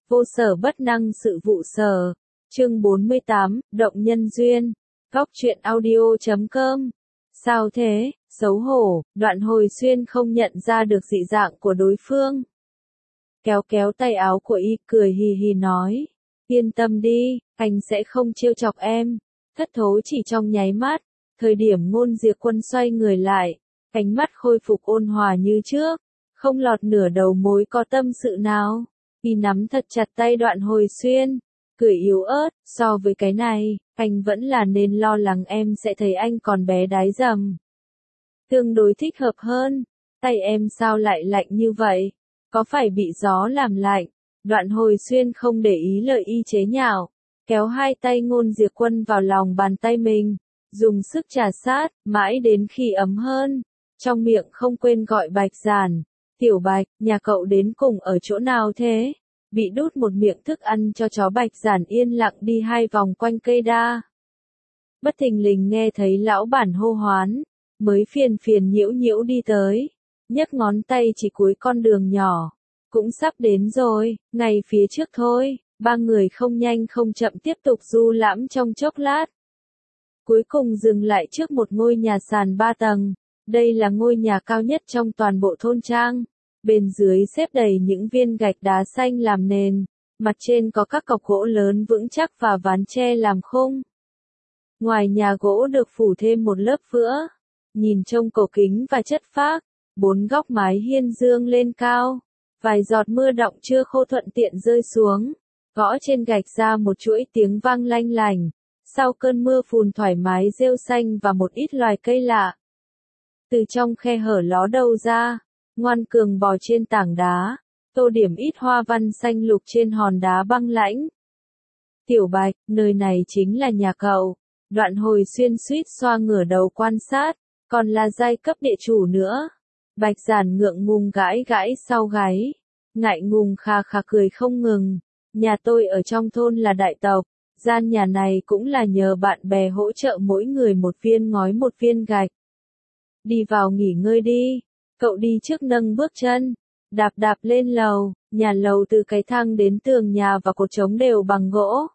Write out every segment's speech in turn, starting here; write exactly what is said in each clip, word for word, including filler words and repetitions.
Vô sở bất năng sự vụ sở. Chương bốn mươi tám, Động nhân duyên. Góc truyện audio chấm com. Sao thế, xấu hổ, Đoạn Hồi Xuyên không nhận ra được dị dạng của đối phương. Kéo kéo tay áo của y, cười hì hì nói. Yên tâm đi, anh sẽ không trêu chọc em. Thất thố chỉ trong nháy mắt. Thời điểm Ngôn Diệp Quân xoay người lại, ánh mắt khôi phục ôn hòa như trước, không lọt nửa đầu mối có tâm sự nào. Y nắm thật chặt tay Đoạn Hồi Xuyên, cười yếu ớt, so với cái này, anh vẫn là nên lo lắng em sẽ thấy anh còn bé đái dầm. Tương đối thích hợp hơn, tay em sao lại lạnh như vậy, có phải bị gió làm lạnh? Đoạn Hồi Xuyên không để ý lời y chế nhạo, kéo hai tay Ngôn Diệp Quân vào lòng bàn tay mình, dùng sức trà sát, mãi đến khi ấm hơn, trong miệng không quên gọi Bạch Giản. Tiểu Bạch, nhà cậu đến cùng ở chỗ nào thế? Bị đút một miệng thức ăn cho chó Bạch Giản yên lặng đi hai vòng quanh cây đa. Bất thình lình nghe thấy lão bản hô hoán, mới phiền phiền nhiễu nhiễu đi tới, nhấc ngón tay chỉ cuối con đường nhỏ. Cũng sắp đến rồi, ngay phía trước thôi, ba người không nhanh không chậm tiếp tục du lãm trong chốc lát. Cuối cùng dừng lại trước một ngôi nhà sàn ba tầng. Đây là ngôi nhà cao nhất trong toàn bộ thôn trang. Bên dưới xếp đầy những viên gạch đá xanh làm nền. Mặt trên có các cọc gỗ lớn vững chắc và ván tre làm khung. Ngoài nhà gỗ được phủ thêm một lớp vữa. Nhìn trông cổ kính và chất phác. Bốn góc mái hiên dương lên cao. Vài giọt mưa đọng chưa khô thuận tiện rơi xuống. Gõ trên gạch ra một chuỗi tiếng vang lanh lành. Sau cơn mưa phùn thoải mái rêu xanh và một ít loài cây lạ. Từ trong khe hở ló đầu ra, ngoan cường bò trên tảng đá, tô điểm ít hoa văn xanh lục trên hòn đá băng lãnh. Tiểu Bạch, nơi này chính là nhà cậu. Đoạn Hồi Xuyên suýt xoa ngửa đầu quan sát, còn là giai cấp địa chủ nữa. Bạch Giản ngượng ngùng gãi gãi sau gáy, ngại ngùng kha kha cười không ngừng. Nhà tôi ở trong thôn là đại tộc. Gian nhà này cũng là nhờ bạn bè hỗ trợ mỗi người một viên ngói một viên gạch. Đi vào nghỉ ngơi đi. Cậu đi trước nâng bước chân. Đạp đạp lên lầu. Nhà lầu từ cái thang đến tường nhà và cột trống đều bằng gỗ.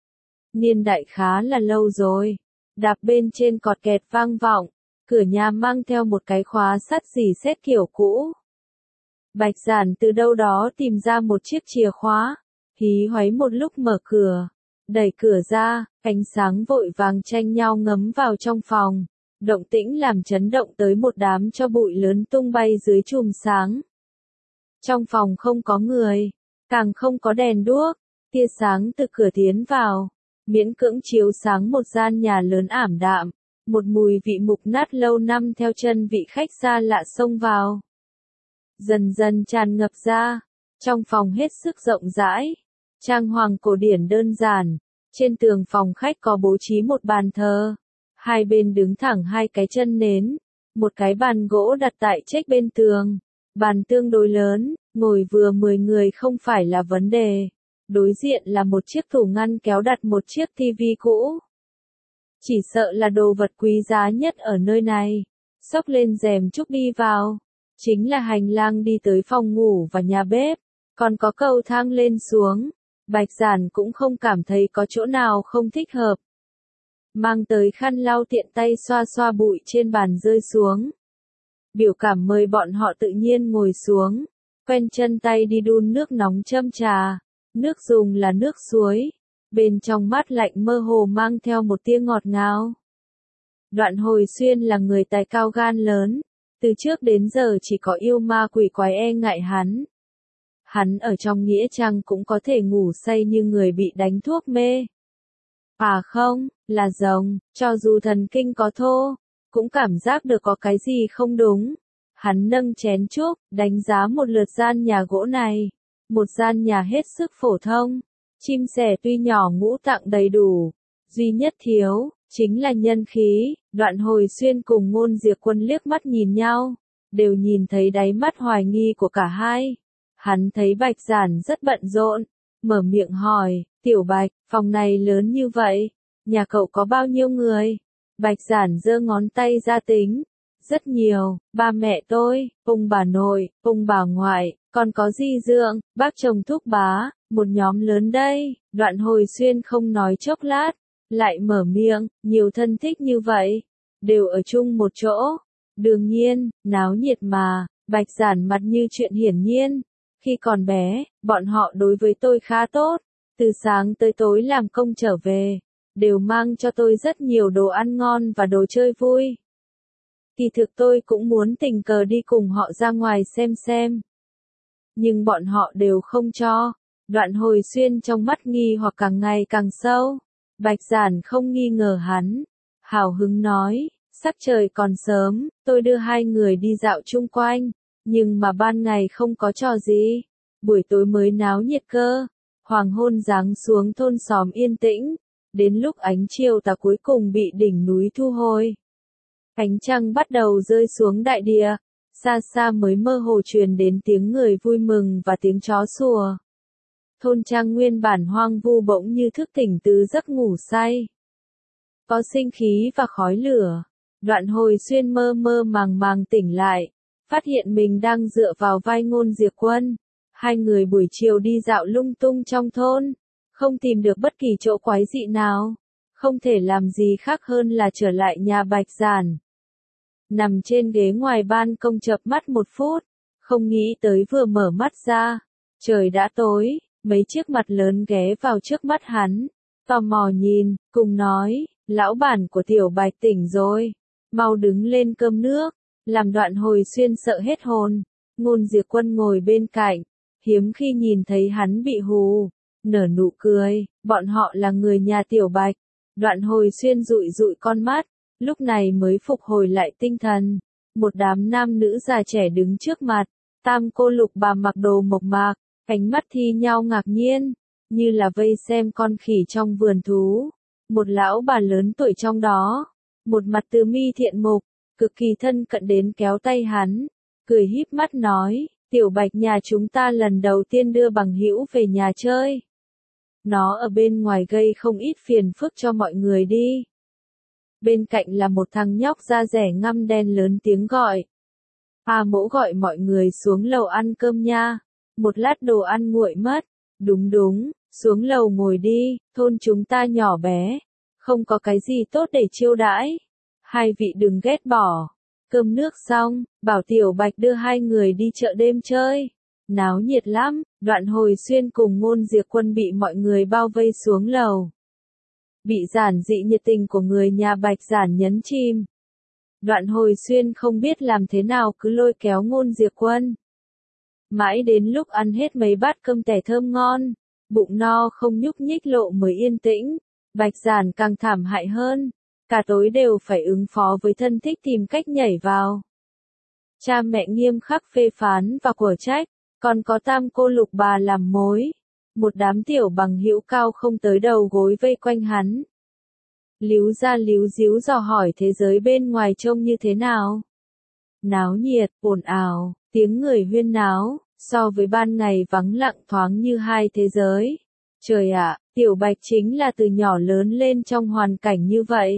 Niên đại khá là lâu rồi. Đạp bên trên cọt kẹt vang vọng. Cửa nhà mang theo một cái khóa sắt dỉ sét kiểu cũ. Bạch Giản từ đâu đó tìm ra một chiếc chìa khóa. Hí hoáy một lúc mở cửa. Đẩy cửa ra, ánh sáng vội vàng tranh nhau ngấm vào trong phòng. Động tĩnh làm chấn động tới một đám cho bụi lớn tung bay dưới chùm sáng. Trong phòng không có người, càng không có đèn đuốc, tia sáng từ cửa tiến vào, miễn cưỡng chiếu sáng một gian nhà lớn ảm đạm. Một mùi vị mục nát lâu năm theo chân vị khách xa lạ xông vào. Dần dần tràn ngập ra, trong phòng hết sức rộng rãi. Trang hoàng cổ điển đơn giản, trên tường phòng khách có bố trí một bàn thờ, hai bên đứng thẳng hai cái chân nến, một cái bàn gỗ đặt tại trách bên tường, bàn tương đối lớn, ngồi vừa mười người không phải là vấn đề, đối diện là một chiếc tủ ngăn kéo đặt một chiếc tivi cũ. Chỉ sợ là đồ vật quý giá nhất ở nơi này, xốc lên rèm trúc đi vào, chính là hành lang đi tới phòng ngủ và nhà bếp, còn có cầu thang lên xuống. Bạch Giản cũng không cảm thấy có chỗ nào không thích hợp. Mang tới khăn lau tiện tay xoa xoa bụi trên bàn rơi xuống. Biểu cảm mời bọn họ tự nhiên ngồi xuống. Quen chân tay đi đun nước nóng châm trà. Nước dùng là nước suối. Bên trong mát lạnh mơ hồ mang theo một tia ngọt ngào. Đoạn Hồi Xuyên là người tài cao gan lớn. Từ trước đến giờ chỉ có yêu ma quỷ quái e ngại hắn. Hắn ở trong nghĩa trang cũng có thể ngủ say như người bị đánh thuốc mê. À không, là rồng, cho dù thần kinh có thô, cũng cảm giác được có cái gì không đúng. Hắn nâng chén trúc, đánh giá một lượt gian nhà gỗ này. Một gian nhà hết sức phổ thông. Chim sẻ tuy nhỏ ngũ tạng đầy đủ. Duy nhất thiếu, chính là nhân khí. Đoạn Hồi Xuyên cùng Ngôn Diệp Quân liếc mắt nhìn nhau. Đều nhìn thấy đáy mắt hoài nghi của cả hai. Hắn thấy Bạch Giản rất bận rộn, mở miệng hỏi, Tiểu Bạch, phòng này lớn như vậy, nhà cậu có bao nhiêu người? Bạch Giản giơ ngón tay ra tính, rất nhiều, ba mẹ tôi, ông bà nội, ông bà ngoại, còn có di dượng, bác chồng thúc bá, Một nhóm lớn đây, Đoạn Hồi Xuyên không nói chốc lát, lại mở miệng, nhiều thân thích như vậy, đều ở chung một chỗ. Đương nhiên, náo nhiệt mà, Bạch Giản mặt như chuyện hiển nhiên. Khi còn bé, bọn họ đối với tôi khá tốt, từ sáng tới tối làm công trở về, đều mang cho tôi rất nhiều đồ ăn ngon và đồ chơi vui. Kỳ thực tôi cũng muốn tình cờ đi cùng họ ra ngoài xem xem. Nhưng bọn họ đều không cho. Đoạn Hồi Xuyên trong mắt nghi hoặc càng ngày càng sâu. Bạch Giản không nghi ngờ hắn. Hào hứng nói, sắc trời còn sớm, tôi đưa hai người đi dạo chung quanh. Nhưng mà ban ngày không có trò gì. Buổi tối mới náo nhiệt cơ. Hoàng hôn giáng xuống thôn xóm yên tĩnh. Đến lúc ánh chiều tà cuối cùng bị đỉnh núi thu hồi. Ánh trăng bắt đầu rơi xuống đại địa. Xa xa mới mơ hồ truyền đến tiếng người vui mừng và tiếng chó sủa. Thôn trang nguyên bản hoang vu bỗng như thức tỉnh từ giấc ngủ say. Có sinh khí và khói lửa. Đoạn Hồi Xuyên mơ mơ màng màng tỉnh lại. Phát hiện mình đang dựa vào vai Ngôn Diệp Quân. Hai người buổi chiều đi dạo lung tung trong thôn. Không tìm được bất kỳ chỗ quái dị nào. Không thể làm gì khác hơn là trở lại nhà Bạch Giản. Nằm trên ghế ngoài ban công chợp mắt một phút. Không nghĩ tới vừa mở mắt ra. Trời đã tối. Mấy chiếc mặt lớn ghé vào trước mắt hắn. Tò mò nhìn, cùng nói. Lão bản của Tiểu Bạch tỉnh rồi. Mau đứng lên cơm nước. Làm Đoạn Hồi Xuyên sợ hết hồn. Ngôn Diệp Quân ngồi bên cạnh. Hiếm khi nhìn thấy hắn bị hù. Nở nụ cười. Bọn họ là người nhà Tiểu Bạch. Đoạn Hồi Xuyên dụi dụi con mắt. Lúc này mới phục hồi lại tinh thần. Một đám nam nữ già trẻ đứng trước mặt. Tam cô Lục Bà mặc đồ mộc mạc. Ánh mắt thi nhau ngạc nhiên. Như là vây xem con khỉ trong vườn thú. Một lão bà lớn tuổi trong đó. Một mặt từ mi thiện mục. Cực kỳ thân cận đến kéo tay hắn. Cười híp mắt nói. Tiểu Bạch nhà chúng ta lần đầu tiên đưa bằng hữu về nhà chơi. Nó ở bên ngoài gây không ít phiền phức cho mọi người đi. Bên cạnh là một thằng nhóc da rẻ ngăm đen lớn tiếng gọi. A Mỗ gọi mọi người xuống lầu ăn cơm nha. Một lát đồ ăn nguội mất. Đúng đúng, xuống lầu ngồi đi, thôn chúng ta nhỏ bé. Không có cái gì tốt để chiêu đãi. Hai vị đừng ghét bỏ. Cơm nước xong, bảo Tiểu Bạch đưa hai người đi chợ đêm chơi. Náo nhiệt lắm, Đoạn Hồi Xuyên cùng Ngôn Diệp Quân bị mọi người bao vây xuống lầu. Bị giản dị nhiệt tình của người nhà Bạch Giản nhấn chìm. Đoạn Hồi Xuyên không biết làm thế nào cứ lôi kéo Ngôn Diệp Quân. Mãi đến lúc ăn hết mấy bát cơm tẻ thơm ngon, bụng no không nhúc nhích lộ mới yên tĩnh. Bạch Giản càng thảm hại hơn. Cả tối đều phải ứng phó với thân thích tìm cách nhảy vào. Cha mẹ nghiêm khắc phê phán và của trách, còn có tam cô Lục Bà làm mối. Một đám tiểu bằng hữu cao không tới đầu gối vây quanh hắn. Líu ra líu díu dò hỏi thế giới bên ngoài trông như thế nào. Náo nhiệt, ồn ào, tiếng người huyên náo, so với ban ngày vắng lặng thoáng như hai thế giới. Trời ạ, Tiểu Bạch chính là từ nhỏ lớn lên trong hoàn cảnh như vậy.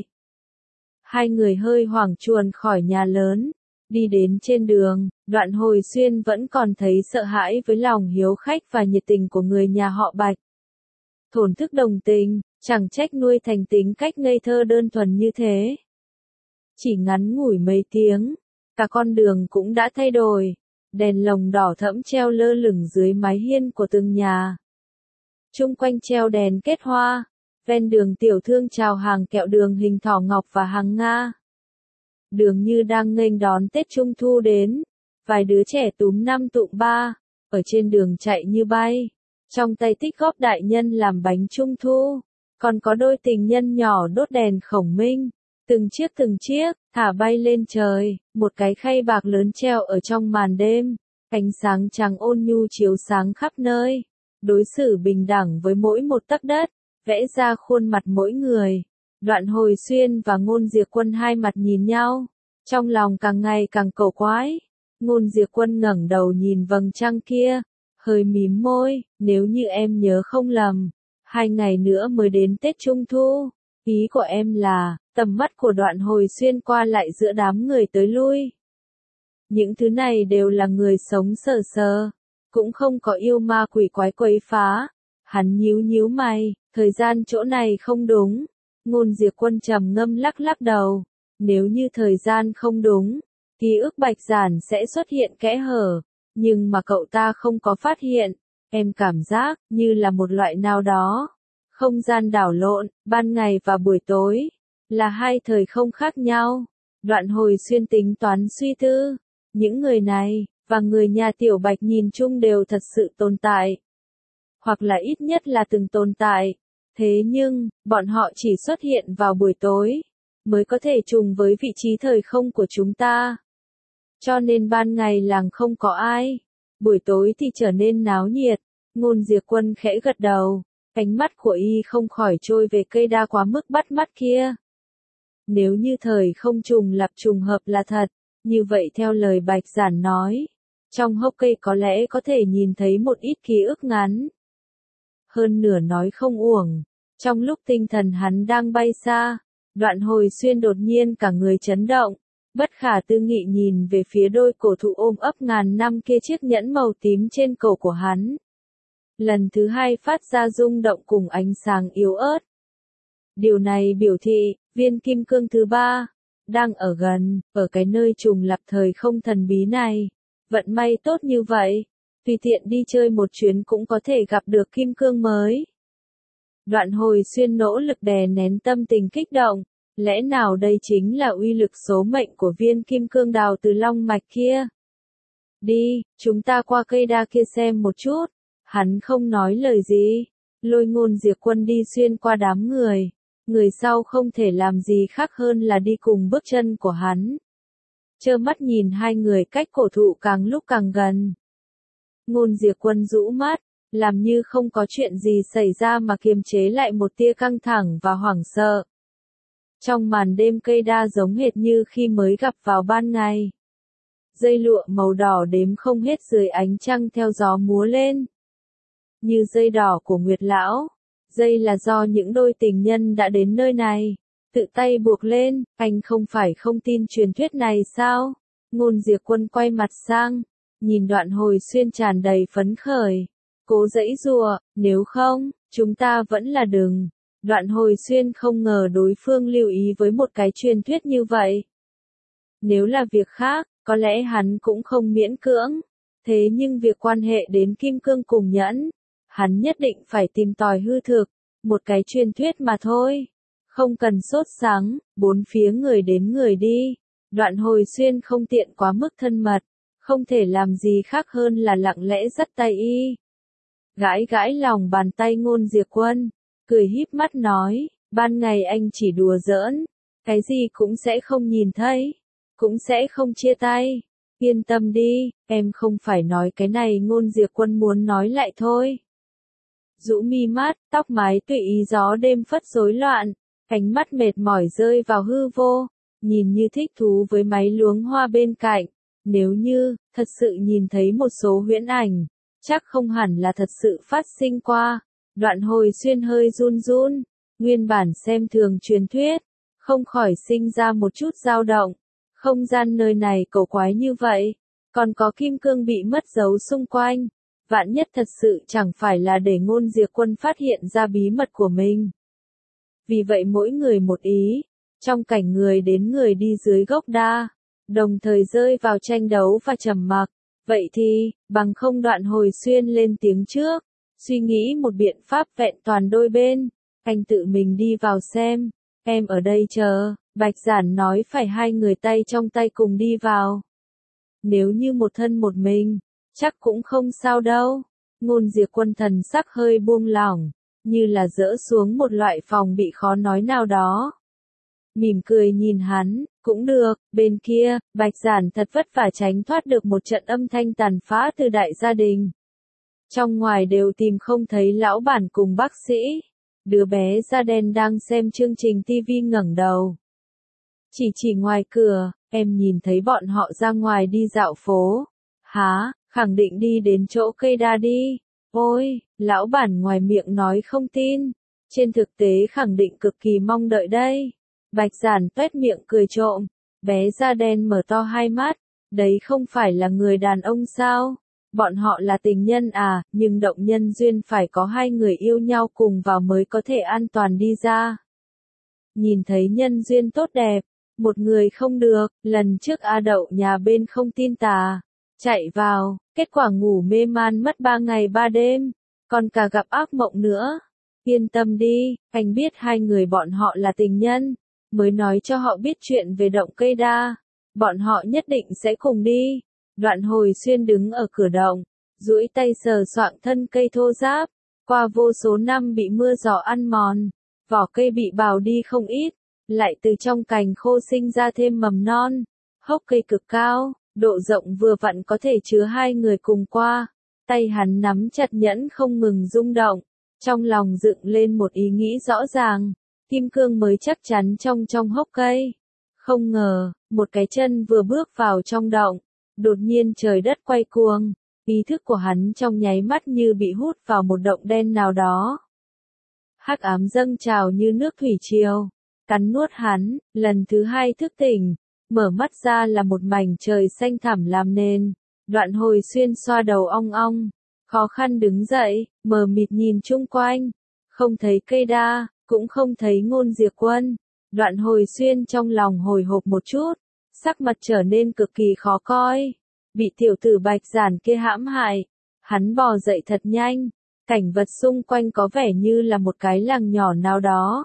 Hai người hơi hoảng chuồn khỏi nhà lớn. Đi đến trên đường, Đoạn Hồi Xuyên vẫn còn thấy sợ hãi với lòng hiếu khách và nhiệt tình của người nhà họ Bạch. Thổn thức đồng tình, chẳng trách nuôi thành tính cách ngây thơ đơn thuần như thế. Chỉ ngắn ngủi mấy tiếng, cả con đường cũng đã thay đổi. Đèn lồng đỏ thẫm treo lơ lửng dưới mái hiên của từng nhà. Chung quanh treo đèn kết hoa. Ven đường tiểu thương chào hàng kẹo đường hình thỏ ngọc và hàng Nga. Đường như đang nghênh đón Tết Trung Thu đến. Vài đứa trẻ túm năm tụm ba, ở trên đường chạy như bay. Trong tay tích góp đại nhân làm bánh Trung Thu. Còn có đôi tình nhân nhỏ đốt đèn khổng minh. Từng chiếc từng chiếc, thả bay lên trời. Một cái khay bạc lớn treo ở trong màn đêm. Ánh sáng trắng ôn nhu chiếu sáng khắp nơi. Đối xử bình đẳng với mỗi một tấc đất. Vẽ ra khuôn mặt mỗi người. Đoạn Hồi Xuyên và Ngôn Diệp Quân hai mặt nhìn nhau. Trong lòng càng ngày càng cổ quái. Ngôn Diệp Quân ngẩng đầu nhìn vầng trăng kia. Hơi mím môi, nếu như em nhớ không lầm. Hai ngày nữa mới đến Tết Trung Thu. Ý của em là, tầm mắt của Đoạn Hồi Xuyên qua lại giữa đám người tới lui. Những thứ này đều là người sống sờ sờ. Cũng không có yêu ma quỷ quái quấy phá. Hắn nhíu nhíu mày, thời gian chỗ này không đúng. Ngôn Diệp Quân trầm ngâm lắc lắc đầu. Nếu như thời gian không đúng, ký ức Bạch Giản sẽ xuất hiện kẽ hở. Nhưng mà cậu ta không có phát hiện. Em cảm giác như là một loại nào đó. Không gian đảo lộn, ban ngày và buổi tối. Là hai thời không khác nhau. Đoạn Hồi Xuyên tính toán suy tư. Những người này, và người nhà Tiểu Bạch nhìn chung đều thật sự tồn tại. Hoặc là ít nhất là từng tồn tại. Thế nhưng, bọn họ chỉ xuất hiện vào buổi tối, mới có thể trùng với vị trí thời không của chúng ta. Cho nên ban ngày làng không có ai, buổi tối thì trở nên náo nhiệt. Ngôn Diệp Quân khẽ gật đầu, ánh mắt của y không khỏi trôi về cây đa quá mức bắt mắt kia. Nếu như thời không trùng lặp trùng hợp là thật, như vậy theo lời Bạch Giản nói, trong hốc cây có lẽ có thể nhìn thấy một ít ký ức ngắn. Hơn nửa nói không uổng, trong lúc tinh thần hắn đang bay xa, Đoạn Hồi Xuyên đột nhiên cả người chấn động, bất khả tư nghị nhìn về phía đôi cổ thụ ôm ấp ngàn năm kia, chiếc nhẫn màu tím trên cổ của hắn. Lần thứ hai phát ra rung động cùng ánh sáng yếu ớt. Điều này biểu thị, viên kim cương thứ ba, đang ở gần, ở cái nơi trùng lặp thời không thần bí này. Vận may tốt như vậy, tùy tiện đi chơi một chuyến cũng có thể gặp được kim cương mới. Đoạn Hồi Xuyên nỗ lực đè nén tâm tình kích động, lẽ nào đây chính là uy lực số mệnh của viên kim cương đào từ long mạch kia? Đi, chúng ta qua cây đa kia xem một chút. Hắn không nói lời gì, lôi Ngôn Diệp Quân đi xuyên qua đám người. Người sau không thể làm gì khác hơn là đi cùng bước chân của hắn. Trơ mắt nhìn hai người cách cổ thụ càng lúc càng gần. Ngôn Diệp Quân rũ mắt, làm như không có chuyện gì xảy ra mà kiềm chế lại một tia căng thẳng và hoảng sợ. Trong màn đêm cây đa giống hệt như khi mới gặp vào ban ngày. Dây lụa màu đỏ đếm không hết dưới ánh trăng theo gió múa lên. Như dây đỏ của Nguyệt Lão. Dây là do những đôi tình nhân đã đến nơi này, tự tay buộc lên. Anh không phải không tin truyền thuyết này sao? Ngôn Diệp Quân quay mặt sang, nhìn Đoạn Hồi Xuyên tràn đầy phấn khởi. Cố giãy giụa, nếu không, chúng ta vẫn là đừng. Đoạn Hồi Xuyên không ngờ đối phương lưu ý với một cái truyền thuyết như vậy. Nếu là việc khác, có lẽ hắn cũng không miễn cưỡng. Thế nhưng việc quan hệ đến kim cương cùng nhẫn, hắn nhất định phải tìm tòi hư thực, một cái truyền thuyết mà thôi. Không cần sốt sắng, bốn phía người đến người đi. Đoạn Hồi Xuyên không tiện quá mức thân mật, không thể làm gì khác hơn là lặng lẽ dắt tay y. Gãi gãi lòng bàn tay Ngôn Diệp Quân, cười híp mắt nói, ban ngày anh chỉ đùa giỡn, cái gì cũng sẽ không nhìn thấy, cũng sẽ không chia tay. Yên tâm đi, em không phải nói cái này. Ngôn Diệp Quân muốn nói lại thôi. Rũ mi mắt, tóc mái tùy ý gió đêm phất rối loạn, ánh mắt mệt mỏi rơi vào hư vô, nhìn như thích thú với máy luống hoa bên cạnh. Nếu như, thật sự nhìn thấy một số huyễn ảnh, chắc không hẳn là thật sự phát sinh qua. Đoạn Hồi Xuyên hơi run run, nguyên bản xem thường truyền thuyết, không khỏi sinh ra một chút dao động. Không gian nơi này cổ quái như vậy, còn có kim cương bị mất dấu xung quanh. Vạn nhất thật sự chẳng phải là để Ngôn Diệp Quân phát hiện ra bí mật của mình. Vì vậy mỗi người một ý, trong cảnh người đến người đi dưới gốc đa, đồng thời rơi vào tranh đấu và trầm mặc. Vậy thì, bằng không Đoạn Hồi Xuyên lên tiếng trước, suy nghĩ một biện pháp vẹn toàn đôi bên, anh tự mình đi vào xem, em ở đây chờ. Bạch Giản nói phải hai người tay trong tay cùng đi vào. Nếu như một thân một mình, chắc cũng không sao đâu. Ngôn Diệp Quân thần sắc hơi buông lỏng, như là dỡ xuống một loại phòng bị khó nói nào đó. Mỉm cười nhìn hắn, cũng được. Bên kia, Bạch Giản thật vất vả tránh thoát được một trận âm thanh tàn phá từ đại gia đình. Trong ngoài đều tìm không thấy lão bản cùng bác sĩ. Đứa bé da đen đang xem chương trình ti vi ngẩng đầu. Chỉ chỉ ngoài cửa, em nhìn thấy bọn họ ra ngoài đi dạo phố. Hả, khẳng định đi đến chỗ cây đa đi. Ôi, lão bản ngoài miệng nói không tin, trên thực tế khẳng định cực kỳ mong đợi đây. Bạch Giản tuét miệng cười trộm, bé da đen mở to hai mắt, đấy không phải là người đàn ông sao? Bọn họ là tình nhân à, nhưng động nhân duyên phải có hai người yêu nhau cùng vào mới có thể an toàn đi ra. Nhìn thấy nhân duyên tốt đẹp, một người không được, lần trước A Đậu nhà bên không tin tà, chạy vào, kết quả ngủ mê man mất ba ngày ba đêm, còn cả gặp ác mộng nữa. Yên tâm đi, anh biết hai người bọn họ là tình nhân, mới nói cho họ biết chuyện về động cây đa. Bọn họ nhất định sẽ cùng đi. Đoạn Hồi Xuyên đứng ở cửa động, duỗi tay sờ soạng thân cây thô ráp, qua vô số năm bị mưa gió ăn mòn, vỏ cây bị bào đi không ít, lại từ trong cành khô sinh ra thêm mầm non. Hốc cây cực cao, độ rộng vừa vặn có thể chứa hai người cùng qua. Tay hắn nắm chặt nhẫn không ngừng rung động, trong lòng dựng lên một ý nghĩ rõ ràng, kim cương mới chắc chắn trong trong hốc cây. Không ngờ, một cái chân vừa bước vào trong động, đột nhiên trời đất quay cuồng, ý thức của hắn trong nháy mắt như bị hút vào một động đen nào đó. Hắc ám dâng trào như nước thủy triều, cắn nuốt hắn. Lần thứ hai thức tỉnh, mở mắt ra là một mảnh trời xanh thẳm làm nền. Đoạn Hồi Xuyên xoa đầu ong ong, khó khăn đứng dậy, mờ mịt nhìn chung quanh, không thấy cây đa, cũng không thấy Ngôn Diệp Quân. Đoạn Hồi Xuyên trong lòng hồi hộp một chút, sắc mặt trở nên cực kỳ khó coi, bị tiểu tử Bạch Giản kia hãm hại. Hắn bò dậy thật nhanh, cảnh vật xung quanh có vẻ như là một cái làng nhỏ nào đó.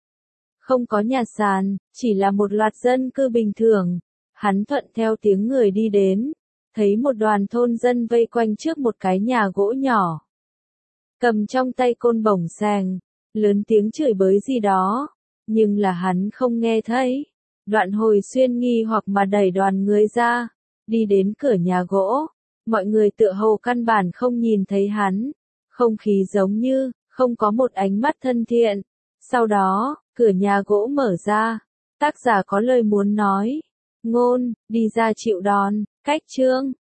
Không có nhà sàn, chỉ là một loạt dân cư bình thường. Hắn thuận theo tiếng người đi đến, thấy một đoàn thôn dân vây quanh trước một cái nhà gỗ nhỏ. Cầm trong tay côn bổng xèng, lớn tiếng chửi bới gì đó, nhưng là hắn không nghe thấy. Đoạn Hồi Xuyên nghi hoặc mà đẩy đoàn người ra, đi đến cửa nhà gỗ. Mọi người tựa hồ căn bản không nhìn thấy hắn, không khí giống như không có một ánh mắt thân thiện. Sau đó, cửa nhà gỗ mở ra, tác giả có lời muốn nói. Ngôn, đi ra chịu đòn, cách chương.